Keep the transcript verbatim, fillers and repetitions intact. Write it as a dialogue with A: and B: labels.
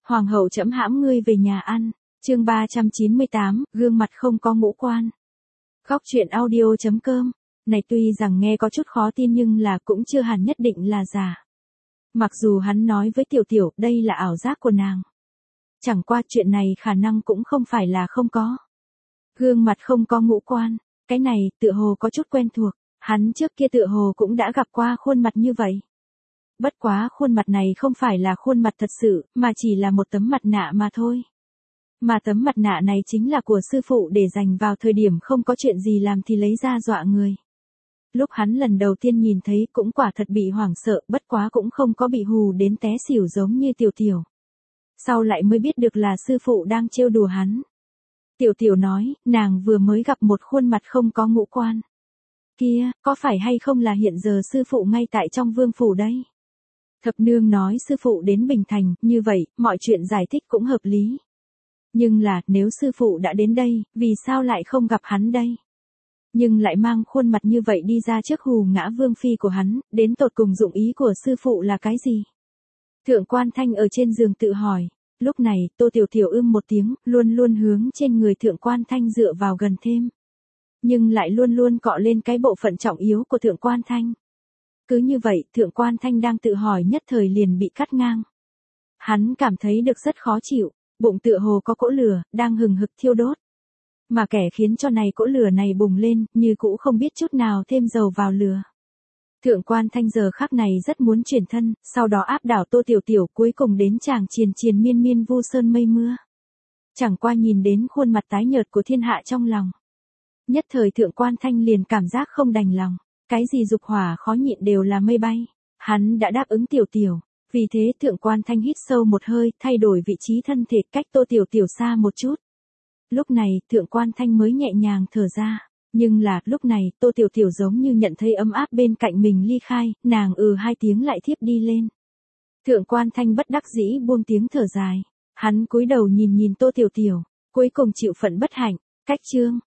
A: Hoàng hậu trẫm hãm ngươi về nhà ăn. Chương ba trăm chín mươi tám, gương mặt không có ngũ quan. Góc truyện audio chấm com. Này tuy rằng nghe có chút khó tin nhưng là cũng chưa hẳn nhất định là giả. Mặc dù hắn nói với Tiểu Tiểu đây là ảo giác của nàng. Chẳng qua chuyện này khả năng cũng không phải là không có. Gương mặt không có ngũ quan, cái này tựa hồ có chút quen thuộc, hắn trước kia tựa hồ cũng đã gặp qua khuôn mặt như vậy. Bất quá khuôn mặt này không phải là khuôn mặt thật sự, mà chỉ là một tấm mặt nạ mà thôi. Mà tấm mặt nạ này chính là của sư phụ để dành vào thời điểm không có chuyện gì làm thì lấy ra dọa người. Lúc hắn lần đầu tiên nhìn thấy cũng quả thật bị hoảng sợ, bất quá cũng không có bị hù đến té xỉu giống như Tiểu Tiểu. Sau lại mới biết được là sư phụ đang trêu đùa hắn. Tiểu Tiểu nói, nàng vừa mới gặp một khuôn mặt không có ngũ quan. Kia, có phải hay không là hiện giờ sư phụ ngay tại trong vương phủ đấy? Thập nương nói sư phụ đến Bình Thành, như vậy, mọi chuyện giải thích cũng hợp lý. Nhưng là, nếu sư phụ đã đến đây, vì sao lại không gặp hắn đây? Nhưng lại mang khuôn mặt như vậy đi ra trước hù ngã vương phi của hắn, đến tột cùng dụng ý của sư phụ là cái gì? Thượng Quan Thanh ở trên giường tự hỏi. Lúc này, Tô Tiểu Tiểu ưm một tiếng, luôn luôn hướng trên người Thượng Quan Thanh dựa vào gần thêm. Nhưng lại luôn luôn cọ lên cái bộ phận trọng yếu của Thượng Quan Thanh. Cứ như vậy, Thượng Quan Thanh đang tự hỏi nhất thời liền bị cắt ngang. Hắn cảm thấy được rất khó chịu, bụng tựa hồ có cỗ lửa, đang hừng hực thiêu đốt. Mà kẻ khiến cho này cỗ lửa này bùng lên, như cũ không biết chút nào thêm dầu vào lửa. Thượng Quan Thanh giờ khắc này rất muốn chuyển thân, sau đó áp đảo Tô Tiểu Tiểu cuối cùng đến chàng triền triền miên miên vu sơn mây mưa. Chẳng qua nhìn đến khuôn mặt tái nhợt của thiên hạ trong lòng. Nhất thời Thượng Quan Thanh liền cảm giác không đành lòng, cái gì dục hỏa khó nhịn đều là mây bay. Hắn đã đáp ứng Tiểu Tiểu, vì thế Thượng Quan Thanh hít sâu một hơi, thay đổi vị trí thân thể cách Tô Tiểu Tiểu xa một chút. Lúc này, Thượng Quan Thanh mới nhẹ nhàng thở ra. Nhưng là, lúc này, Tô Tiểu Tiểu giống như nhận thấy ấm áp bên cạnh mình ly khai, nàng ừ hai tiếng lại thiếp đi lên. Thượng Quan Thanh bất đắc dĩ buông tiếng thở dài. Hắn cúi đầu nhìn nhìn Tô Tiểu Tiểu, cuối cùng chịu phận bất hạnh. Cách chương,